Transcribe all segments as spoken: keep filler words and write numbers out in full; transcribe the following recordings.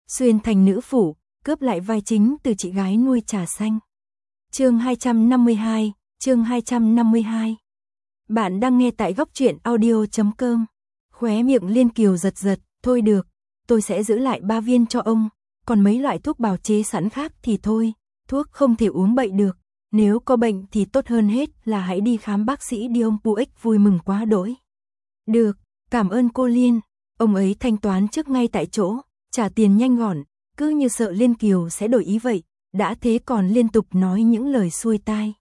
xuyên thành nữ phủ, cướp lại vai chính từ chị gái nuôi trà xanh. Chương hai trăm năm mươi hai, chương hai trăm năm mươi hai. Bạn đang nghe tại góc truyện audio chấm com. Khóe miệng Liên Kiều giật giật, thôi được, tôi sẽ giữ lại ba viên cho ông, còn mấy loại thuốc bào chế sẵn khác thì thôi, thuốc không thể uống bậy được, nếu có bệnh thì tốt hơn hết là hãy đi khám bác sĩ đi. Ông Puếch vui mừng quá đỗi. Được, cảm ơn cô Liên. Ông ấy thanh toán trước ngay tại chỗ, trả tiền nhanh gọn, cứ như sợ Liên Kiều sẽ đổi ý vậy, đã thế còn liên tục nói những lời xuôi tai.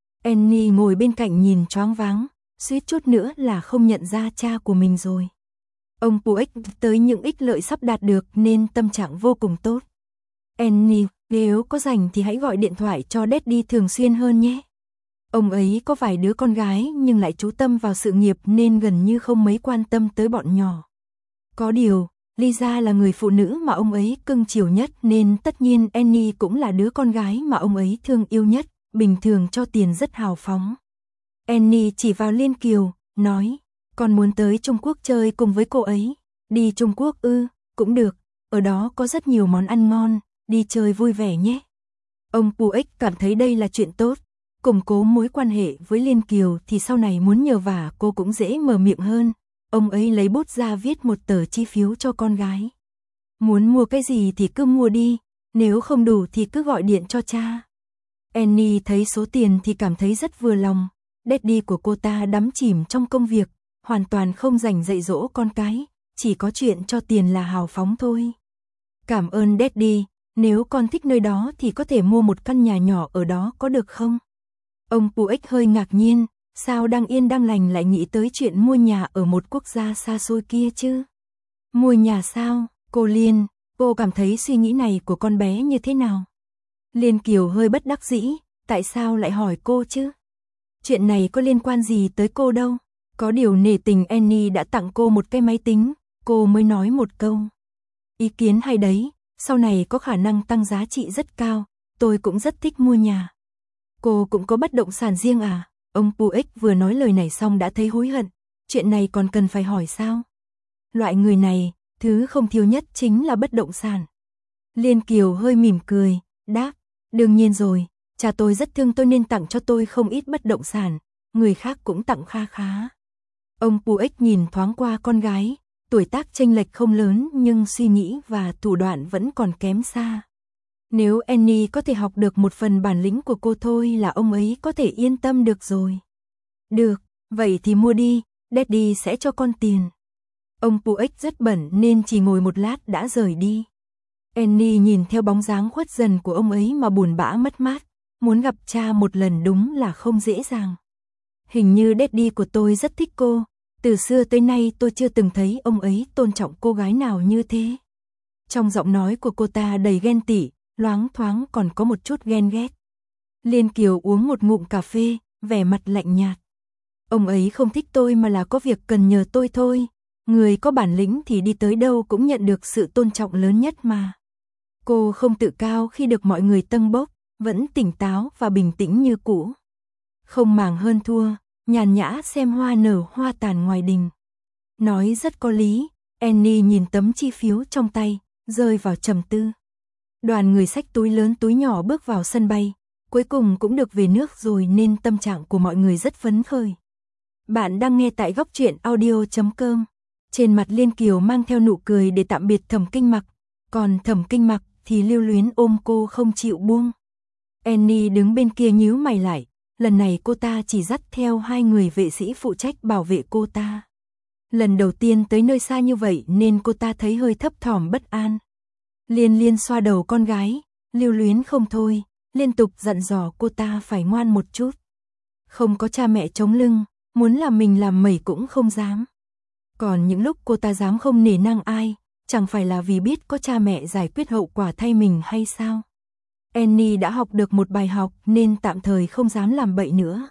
Annie ngồi bên cạnh nhìn choáng váng, suýt chút nữa là không nhận ra cha của mình rồi. Ông Puếch tới những ích lợi sắp đạt được nên tâm trạng vô cùng tốt. Annie, nếu có rảnh thì hãy gọi điện thoại cho Daddy thường xuyên hơn nhé. Ông ấy có vài đứa con gái nhưng lại chú tâm vào sự nghiệp nên gần như không mấy quan tâm tới bọn nhỏ. Có điều, Lisa là người phụ nữ mà ông ấy cưng chiều nhất nên tất nhiên Annie cũng là đứa con gái mà ông ấy thương yêu nhất, bình thường cho tiền rất hào phóng. Annie chỉ vào Liên Kiều, nói, con muốn tới Trung Quốc chơi cùng với cô ấy. Đi Trung Quốc ư, cũng được, ở đó có rất nhiều món ăn ngon, đi chơi vui vẻ nhé. Ông Puếch cảm thấy đây là chuyện tốt, củng cố mối quan hệ với Liên Kiều thì sau này muốn nhờ vả cô cũng dễ mở miệng hơn. Ông ấy lấy bút ra viết một tờ chi phiếu cho con gái. Muốn mua cái gì thì cứ mua đi, nếu không đủ thì cứ gọi điện cho cha. Annie thấy số tiền thì cảm thấy rất vừa lòng. Daddy của cô ta đắm chìm trong công việc, hoàn toàn không dành dạy dỗ con cái, chỉ có chuyện cho tiền là hào phóng thôi. Cảm ơn Daddy, nếu con thích nơi đó thì có thể mua một căn nhà nhỏ ở đó có được không? Ông Puếch hơi ngạc nhiên, sao đang yên đang lành lại nghĩ tới chuyện mua nhà ở một quốc gia xa xôi kia chứ? Mua nhà sao? Cô Liên, cô cảm thấy suy nghĩ này của con bé như thế nào? Liên Kiều hơi bất đắc dĩ, tại sao lại hỏi cô chứ? Chuyện này có liên quan gì tới cô đâu? Có điều nể tình Annie đã tặng cô một cái máy tính, cô mới nói một câu. Ý kiến hay đấy, sau này có khả năng tăng giá trị rất cao, tôi cũng rất thích mua nhà. Cô cũng có bất động sản riêng à? Ông Puếch vừa nói lời này xong đã thấy hối hận, chuyện này còn cần phải hỏi sao? Loại người này, thứ không thiếu nhất chính là bất động sản. Liên Kiều hơi mỉm cười, đáp, đương nhiên rồi, cha tôi rất thương tôi nên tặng cho tôi không ít bất động sản, người khác cũng tặng kha khá. Ông Puếch nhìn thoáng qua con gái, tuổi tác chênh lệch không lớn nhưng suy nghĩ và thủ đoạn vẫn còn kém xa. Nếu Annie có thể học được một phần bản lĩnh của cô thôi là ông ấy có thể yên tâm được rồi. Được, vậy thì mua đi, Daddy sẽ cho con tiền. Ông Puếch rất bận nên chỉ ngồi một lát đã rời đi. Annie nhìn theo bóng dáng khuất dần của ông ấy mà buồn bã mất mát, muốn gặp cha một lần đúng là không dễ dàng. Hình như Daddy của tôi rất thích cô, từ xưa tới nay tôi chưa từng thấy ông ấy tôn trọng cô gái nào như thế. Trong giọng nói của cô ta đầy ghen tị, loáng thoáng còn có một chút ghen ghét. Liên Kiều uống một ngụm cà phê, vẻ mặt lạnh nhạt. Ông ấy không thích tôi mà là có việc cần nhờ tôi thôi. Người có bản lĩnh thì đi tới đâu cũng nhận được sự tôn trọng lớn nhất mà. Cô không tự cao khi được mọi người tâng bốc, vẫn tỉnh táo và bình tĩnh như cũ. Không màng hơn thua, nhàn nhã xem hoa nở hoa tàn ngoài đình. Nói rất có lý, Annie nhìn tấm chi phiếu trong tay, rơi vào trầm tư. Đoàn người xách túi lớn túi nhỏ bước vào sân bay, cuối cùng cũng được về nước rồi nên tâm trạng của mọi người rất phấn khởi. Bạn đang nghe tại góc truyện audio chấm com. Trên mặt Liên Kiều mang theo nụ cười để tạm biệt Thẩm Kinh Mặc, còn Thẩm Kinh Mặc thì lưu luyến ôm cô không chịu buông. Annie đứng bên kia nhíu mày lại, lần này cô ta chỉ dắt theo hai người vệ sĩ phụ trách bảo vệ cô ta. Lần đầu tiên tới nơi xa như vậy nên cô ta thấy hơi thấp thỏm bất an. Liên Liên xoa đầu con gái, lưu luyến không thôi, liên tục dặn dò cô ta phải ngoan một chút. Không có cha mẹ chống lưng, muốn làm mình làm mẩy cũng không dám. Còn những lúc cô ta dám không nể nang ai, chẳng phải là vì biết có cha mẹ giải quyết hậu quả thay mình hay sao? Annie đã học được một bài học nên tạm thời không dám làm bậy nữa.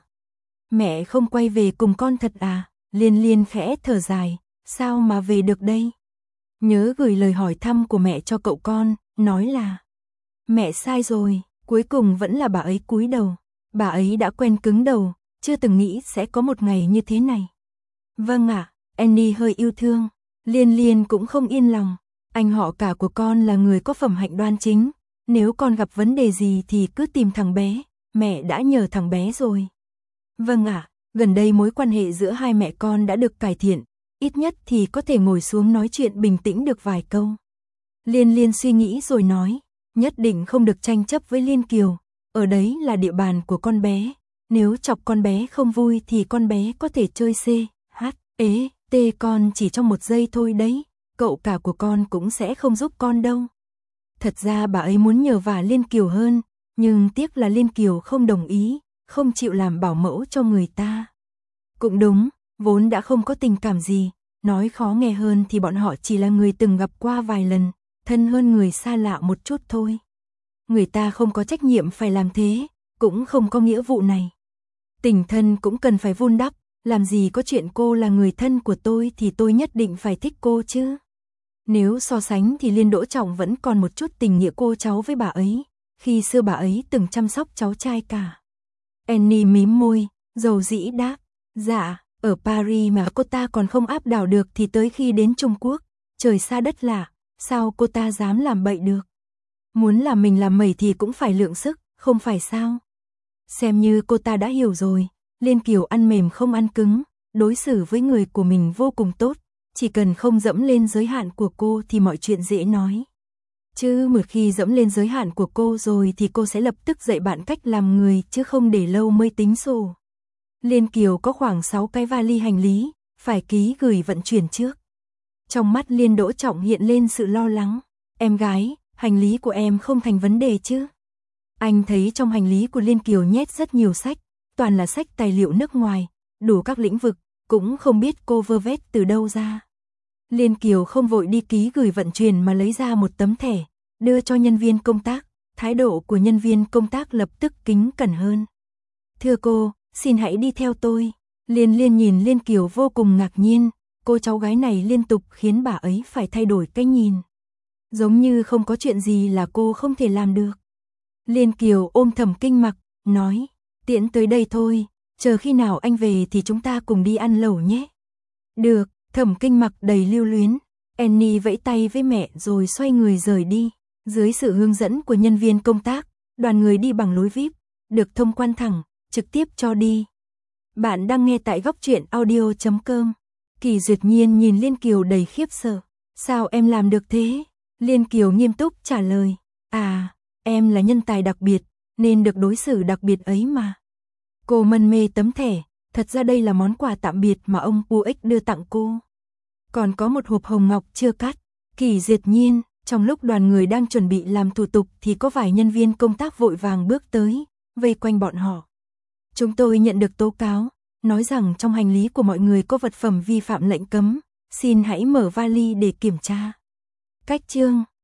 Mẹ không quay về cùng con thật à? Liên Liên khẽ thở dài, sao mà về được đây? Nhớ gửi lời hỏi thăm của mẹ cho cậu con, nói là mẹ sai rồi, cuối cùng vẫn là bà ấy cúi đầu. Bà ấy đã quen cứng đầu, chưa từng nghĩ sẽ có một ngày như thế này. Vâng ạ, Annie hơi yêu thương, Liên Liên cũng không yên lòng. Anh họ cả của con là người có phẩm hạnh đoan chính, nếu con gặp vấn đề gì thì cứ tìm thằng bé, mẹ đã nhờ thằng bé rồi. Vâng ạ, gần đây mối quan hệ giữa hai mẹ con đã được cải thiện, ít nhất thì có thể ngồi xuống nói chuyện bình tĩnh được vài câu. Liên Liên suy nghĩ rồi nói, nhất định không được tranh chấp với Liên Kiều, ở đấy là địa bàn của con bé, nếu chọc con bé không vui thì con bé có thể chơi C, H, ế, T con chỉ trong một giây thôi đấy, cậu cả của con cũng sẽ không giúp con đâu. Thật ra bà ấy muốn nhờ vả Liên Kiều hơn, nhưng tiếc là Liên Kiều không đồng ý, không chịu làm bảo mẫu cho người ta. Cũng đúng, vốn đã không có tình cảm gì, nói khó nghe hơn thì bọn họ chỉ là người từng gặp qua vài lần, thân hơn người xa lạ một chút thôi. Người ta không có trách nhiệm phải làm thế, cũng không có nghĩa vụ này. Tình thân cũng cần phải vun đắp, làm gì có chuyện cô là người thân của tôi thì tôi nhất định phải thích cô chứ. Nếu so sánh thì Liên Đỗ Trọng vẫn còn một chút tình nghĩa cô cháu với bà ấy, khi xưa bà ấy từng chăm sóc cháu trai cả. Annie mím môi, dầu dĩ đáp, dạ, ở Paris mà cô ta còn không áp đảo được thì tới khi đến Trung Quốc, trời xa đất lạ, sao cô ta dám làm bậy được. Muốn làm mình làm mẩy thì cũng phải lượng sức, không phải sao. Xem như cô ta đã hiểu rồi, Liên Kiều ăn mềm không ăn cứng, đối xử với người của mình vô cùng tốt, chỉ cần không dẫm lên giới hạn của cô thì mọi chuyện dễ nói. Chứ một khi dẫm lên giới hạn của cô rồi thì cô sẽ lập tức dạy bạn cách làm người chứ không để lâu mới tính sổ. Liên Kiều có khoảng sáu cái vali hành lý, phải ký gửi vận chuyển trước. Trong mắt Liên Đỗ Trọng hiện lên sự lo lắng. Em gái, hành lý của em không thành vấn đề chứ? Anh thấy trong hành lý của Liên Kiều nhét rất nhiều sách, toàn là sách tài liệu nước ngoài, đủ các lĩnh vực, cũng không biết cô vơ vét từ đâu ra. Liên Kiều không vội đi ký gửi vận chuyển mà lấy ra một tấm thẻ, đưa cho nhân viên công tác, thái độ của nhân viên công tác lập tức kính cẩn hơn. Thưa cô, xin hãy đi theo tôi. Liên Liên nhìn Liên Kiều vô cùng ngạc nhiên, cô cháu gái này liên tục khiến bà ấy phải thay đổi cái nhìn. Giống như không có chuyện gì là cô không thể làm được. Liên Kiều ôm Thẩm Kinh Mặc, nói, tiễn tới đây thôi, chờ khi nào anh về thì chúng ta cùng đi ăn lẩu nhé. Được, Thẩm Kinh Mặc đầy lưu luyến, Annie vẫy tay với mẹ rồi xoay người rời đi. Dưới sự hướng dẫn của nhân viên công tác, đoàn người đi bằng lối vi ai pi, được thông quan thẳng, trực tiếp cho đi. Bạn đang nghe tại góc truyện audio chấm com. Kỳ Duyệt Nhiên nhìn Liên Kiều đầy khiếp sợ. Sao em làm được thế? Liên Kiều nghiêm túc trả lời. À, em là nhân tài đặc biệt, nên được đối xử đặc biệt ấy mà. Cô mân mê tấm thẻ, thật ra đây là món quà tạm biệt mà ông u ích đưa tặng cô. Còn có một hộp hồng ngọc chưa cắt. Kỳ Duyệt Nhiên, trong lúc đoàn người đang chuẩn bị làm thủ tục thì có vài nhân viên công tác vội vàng bước tới, vây quanh bọn họ. Chúng tôi nhận được tố cáo, nói rằng trong hành lý của mọi người có vật phẩm vi phạm lệnh cấm, xin hãy mở vali để kiểm tra. Cách chương